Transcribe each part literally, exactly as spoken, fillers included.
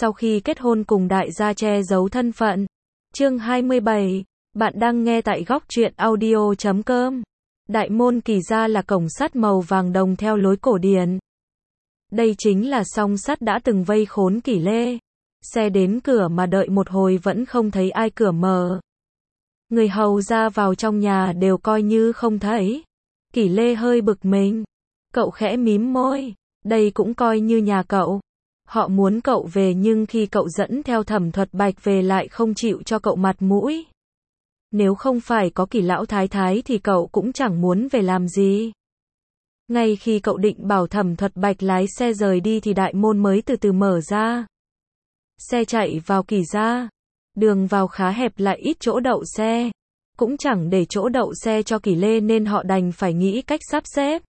sau khi kết hôn cùng đại gia che giấu thân phận. Chương hai mươi bảy, bạn đang nghe tại góc truyện audio chấm com. Đại môn Kỳ gia là cổng sắt màu vàng đồng theo lối cổ điển. Đây chính là song sắt đã từng vây khốn Kỷ Lê. Xe đến cửa mà đợi một hồi vẫn không thấy ai cửa mở. Người hầu ra vào trong nhà đều coi như không thấy. Kỷ Lê hơi bực mình. Cậu khẽ mím môi. Đây cũng coi như nhà cậu. Họ muốn cậu về nhưng khi cậu dẫn theo Thẩm Thuật Bạch về lại không chịu cho cậu mặt mũi. Nếu không phải có Kỷ lão thái thái thì cậu cũng chẳng muốn về làm gì. Ngay khi cậu định bảo Thẩm Thuật Bạch lái xe rời đi thì đại môn mới từ từ mở ra. Xe chạy vào Kỳ gia. Đường vào khá hẹp lại ít chỗ đậu xe. Cũng chẳng để chỗ đậu xe cho Kỷ Lê nên họ đành phải nghĩ cách sắp xếp.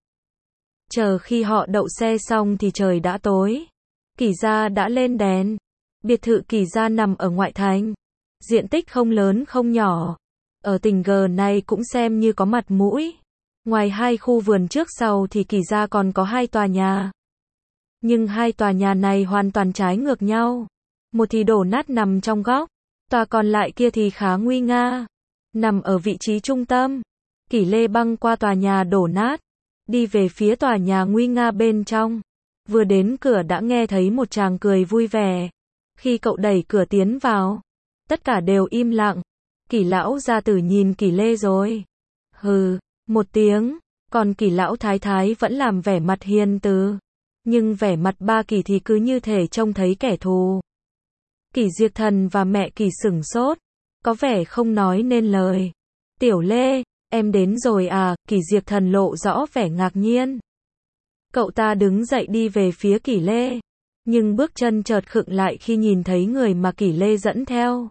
Chờ khi họ đậu xe xong thì trời đã tối. Kỷ gia đã lên đèn. Biệt thự Kỷ gia nằm ở ngoại thành. Diện tích không lớn không nhỏ. Ở tỉnh G này cũng xem như có mặt mũi. Ngoài hai khu vườn trước sau thì Kỷ gia còn có hai tòa nhà. Nhưng hai tòa nhà này hoàn toàn trái ngược nhau. Một thì đổ nát nằm trong góc. Tòa còn lại kia thì khá nguy nga. Nằm ở vị trí trung tâm. Kỷ Lê băng qua tòa nhà đổ nát. Đi về phía tòa nhà nguy nga bên trong. Vừa đến cửa đã nghe thấy một chàng cười vui vẻ. Khi cậu đẩy cửa tiến vào, tất cả đều im lặng. Kỷ lão gia tử nhìn Kỷ Lê rồi. Hừ, một tiếng, còn Kỷ lão thái thái vẫn làm vẻ mặt hiền từ. Nhưng vẻ mặt ba Kỷ thì cứ như thể trông thấy kẻ thù. Kỷ Diệp Thần và mẹ Kỷ sửng sốt, có vẻ không nói nên lời. Tiểu Lê, em đến rồi à? Kỷ Diệp Thần lộ rõ vẻ ngạc nhiên. Cậu ta đứng dậy đi về phía Kỷ Lê. Nhưng bước chân chợt khựng lại khi nhìn thấy người mà Kỷ Lê dẫn theo.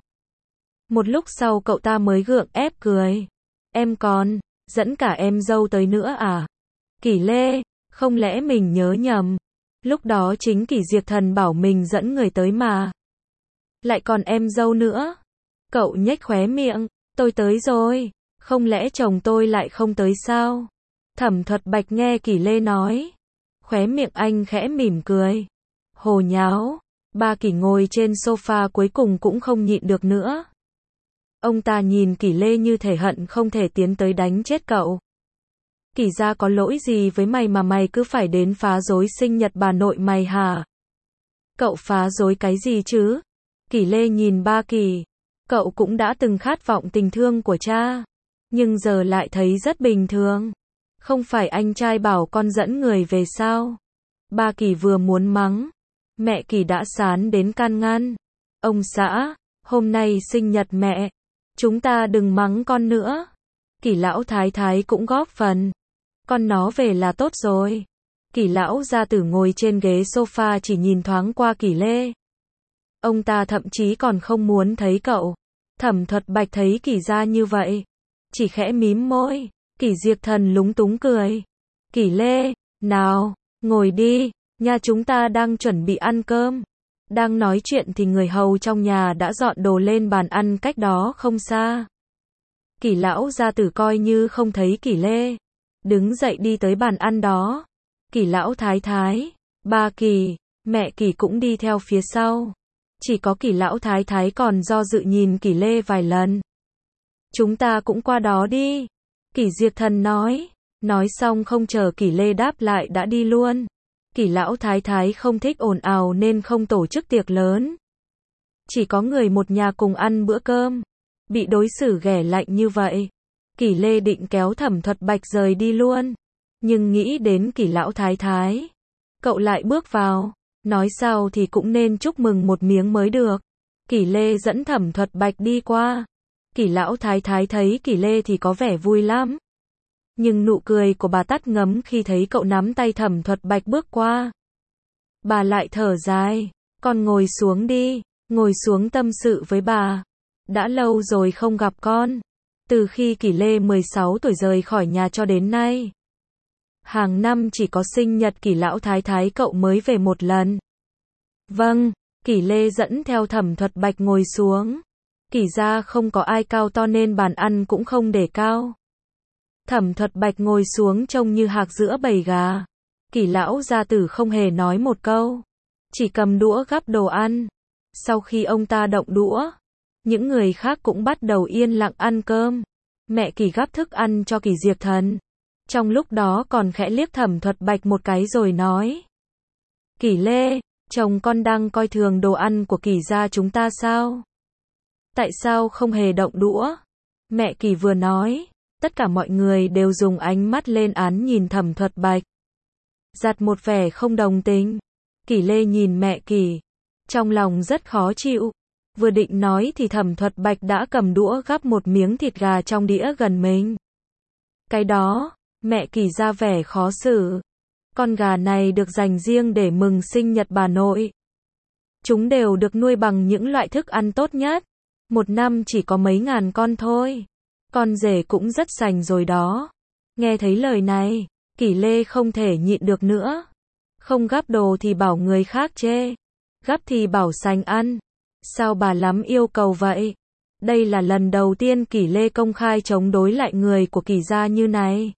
Một lúc sau cậu ta mới gượng ép cười. Em còn, dẫn cả em dâu tới nữa à? Kỷ Lê, không lẽ mình nhớ nhầm? Lúc đó chính Kỷ Diệp Thần bảo mình dẫn người tới mà. Lại còn em dâu nữa. Cậu nhếch khóe miệng. Tôi tới rồi. Không lẽ chồng tôi lại không tới sao? Thẩm Thuật Bạch nghe Kỷ Lê nói. Khóe miệng anh khẽ mỉm cười. Hồ nháo. Ba Kỷ ngồi trên sofa cuối cùng cũng không nhịn được nữa. Ông ta nhìn Kỷ Lê như thể hận không thể tiến tới đánh chết cậu. Kỷ gia có lỗi gì với mày mà mày cứ phải đến phá rối sinh nhật bà nội mày hả? Cậu phá rối cái gì chứ? Kỷ Lê nhìn ba Kỷ. Cậu cũng đã từng khát vọng tình thương của cha. Nhưng giờ lại thấy rất bình thường. Không phải anh trai bảo con dẫn người về sao? Ba Kỷ vừa muốn mắng. Mẹ Kỷ đã sán đến can ngăn. Ông xã, hôm nay sinh nhật mẹ. Chúng ta đừng mắng con nữa. Kỷ lão thái thái cũng góp phần. Con nó về là tốt rồi. Kỷ lão gia tử ngồi trên ghế sofa chỉ nhìn thoáng qua Kỷ Lê. Ông ta thậm chí còn không muốn thấy cậu. Thẩm Thuật Bạch thấy Kỷ gia như vậy. Chỉ khẽ mím môi. Kỷ Diệp Thần lúng túng cười. Kỷ Lê, nào, ngồi đi, nhà chúng ta đang chuẩn bị ăn cơm. Đang nói chuyện thì người hầu trong nhà đã dọn đồ lên bàn ăn cách đó không xa. Kỷ lão gia tử coi như không thấy Kỷ Lê. Đứng dậy đi tới bàn ăn đó. Kỷ lão thái thái, ba Kỷ, mẹ Kỷ cũng đi theo phía sau. Chỉ có Kỷ lão thái thái còn do dự nhìn Kỷ Lê vài lần. Chúng ta cũng qua đó đi. Kỷ Diệp Thần nói. Nói xong không chờ Kỷ Lê đáp lại đã đi luôn. Kỷ lão thái thái không thích ồn ào nên không tổ chức tiệc lớn. Chỉ có người một nhà cùng ăn bữa cơm. Bị đối xử ghẻ lạnh như vậy. Kỷ Lê định kéo Thẩm Thuật Bạch rời đi luôn. Nhưng nghĩ đến Kỷ lão thái thái. Cậu lại bước vào. Nói sao thì cũng nên chúc mừng một miếng mới được. Kỷ Lê dẫn Thẩm Thuật Bạch đi qua. Kỷ lão thái thái thấy Kỷ Lê thì có vẻ vui lắm. Nhưng nụ cười của bà tắt ngấm khi thấy cậu nắm tay Thẩm Thuật Bạch bước qua. Bà lại thở dài. Con ngồi xuống đi. Ngồi xuống tâm sự với bà. Đã lâu rồi không gặp con. Từ khi Kỷ Lê mười sáu tuổi rời khỏi nhà cho đến nay. Hàng năm chỉ có sinh nhật Kỷ lão thái thái cậu mới về một lần. Vâng, Kỷ Lê dẫn theo Thẩm Thuật Bạch ngồi xuống. Kỷ gia không có ai cao to nên bàn ăn cũng không để cao. Thẩm Thuật Bạch ngồi xuống trông như hạc giữa bầy gà. Kỷ lão gia tử không hề nói một câu. Chỉ cầm đũa gắp đồ ăn. Sau khi ông ta động đũa, những người khác cũng bắt đầu yên lặng ăn cơm. Mẹ Kỳ gắp thức ăn cho Kỳ Diệp Thần. Trong lúc đó còn khẽ liếc Thẩm Thuật Bạch một cái rồi nói. Kỳ Lê, chồng con đang coi thường đồ ăn của Kỳ gia chúng ta sao? Tại sao không hề động đũa? Mẹ Kỳ vừa nói, tất cả mọi người đều dùng ánh mắt lên án nhìn Thẩm Thuật Bạch. Giặt một vẻ không đồng tình. Kỳ Lê nhìn mẹ Kỳ, trong lòng rất khó chịu. Vừa định nói thì Thẩm Thuật Bạch đã cầm đũa gắp một miếng thịt gà trong đĩa gần mình. Cái đó, mẹ Kỳ ra vẻ khó xử. Con gà này được dành riêng để mừng sinh nhật bà nội. Chúng đều được nuôi bằng những loại thức ăn tốt nhất. Một năm chỉ có mấy ngàn con thôi. Con rể cũng rất sành rồi đó. Nghe thấy lời này, Kỳ Lê không thể nhịn được nữa. Không gắp đồ thì bảo người khác chê. Gắp thì bảo sành ăn. Sao bà lắm yêu cầu vậy? Đây là lần đầu tiên Kỳ Lê công khai chống đối lại người của Kỳ gia như này.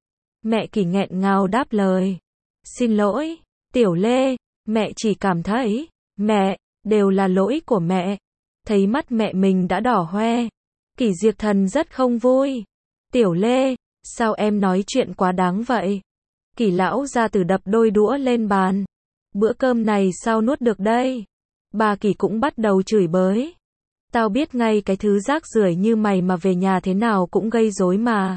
Mẹ Kỳ nghẹn ngào đáp lời. Xin lỗi, Tiểu Lê, mẹ chỉ cảm thấy, mẹ, đều là lỗi của mẹ. Thấy mắt mẹ mình đã đỏ hoe. Kỳ Diệp Thần rất không vui. Tiểu Lê, sao em nói chuyện quá đáng vậy? Kỳ lão gia tử đập đôi đũa lên bàn. Bữa cơm này sao nuốt được đây? Bà Kỳ cũng bắt đầu chửi bới. Tao biết ngay cái thứ rác rưởi như mày mà về nhà thế nào cũng gây rối mà.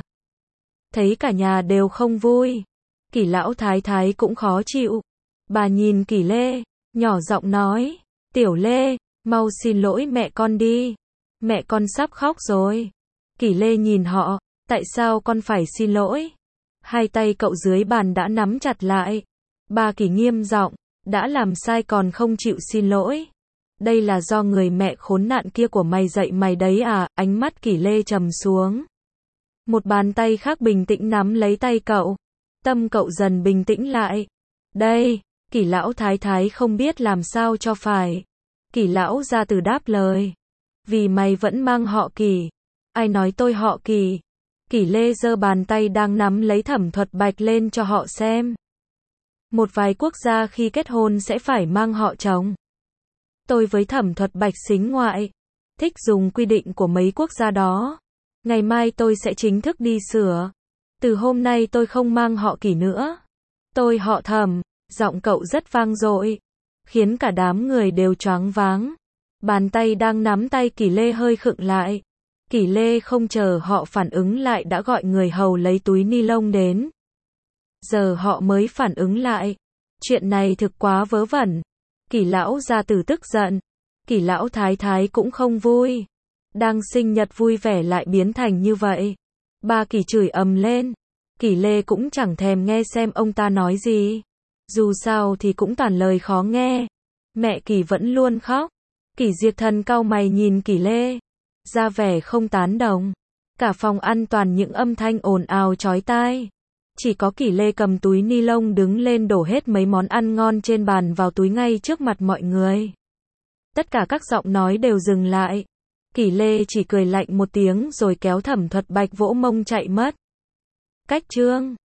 Thấy cả nhà đều không vui. Kỳ lão thái thái cũng khó chịu. Bà nhìn Kỳ Lê, nhỏ giọng nói. Tiểu Lê, mau xin lỗi mẹ con đi. Mẹ con sắp khóc rồi. Kỳ Lê nhìn họ. Tại sao con phải xin lỗi? Hai tay cậu dưới bàn đã nắm chặt lại. Bà Kỳ nghiêm giọng. Đã làm sai còn không chịu xin lỗi. Đây là do người mẹ khốn nạn kia của mày dạy mày đấy à? Ánh mắt Kỳ Lê trầm xuống. Một bàn tay khác bình tĩnh nắm lấy tay cậu. Tâm cậu dần bình tĩnh lại. Đây, Kỳ lão thái thái không biết làm sao cho phải. Kỳ lão gia tử đáp lời. Vì mày vẫn mang họ Kỳ. Ai nói tôi họ Kỳ? Kỳ Lê giơ bàn tay đang nắm lấy Thẩm Thuật Bạch lên cho họ xem. Một vài quốc gia khi kết hôn sẽ phải mang họ chồng. Tôi với Thẩm Thuật Bạch xính ngoại. Thích dùng quy định của mấy quốc gia đó. Ngày mai tôi sẽ chính thức đi sửa. Từ hôm nay tôi không mang họ Kỳ nữa. Tôi họ Thẩm. Giọng cậu rất vang dội, khiến cả đám người đều choáng váng. Bàn tay đang nắm tay Kỳ Lê hơi khựng lại. Kỳ Lê không chờ họ phản ứng lại đã gọi người hầu lấy túi ni lông đến. Giờ họ mới phản ứng lại. Chuyện này thực quá vớ vẩn. Kỳ lão gia tử tức giận. Kỳ lão thái thái cũng không vui. Đang sinh nhật vui vẻ lại biến thành như vậy. Ba Kỳ chửi ầm lên. Kỳ Lê cũng chẳng thèm nghe xem ông ta nói gì. Dù sao thì cũng toàn lời khó nghe. Mẹ Kỳ vẫn luôn khóc. Kỳ Diệp Thần cau mày nhìn Kỳ Lê. Ra vẻ không tán đồng. Cả phòng ăn toàn những âm thanh ồn ào chói tai. Chỉ có Kỳ Lê cầm túi ni lông đứng lên đổ hết mấy món ăn ngon trên bàn vào túi ngay trước mặt mọi người. Tất cả các giọng nói đều dừng lại. Kỳ Lê chỉ cười lạnh một tiếng rồi kéo Thẩm Thuật Bạch vỗ mông chạy mất. Cách chương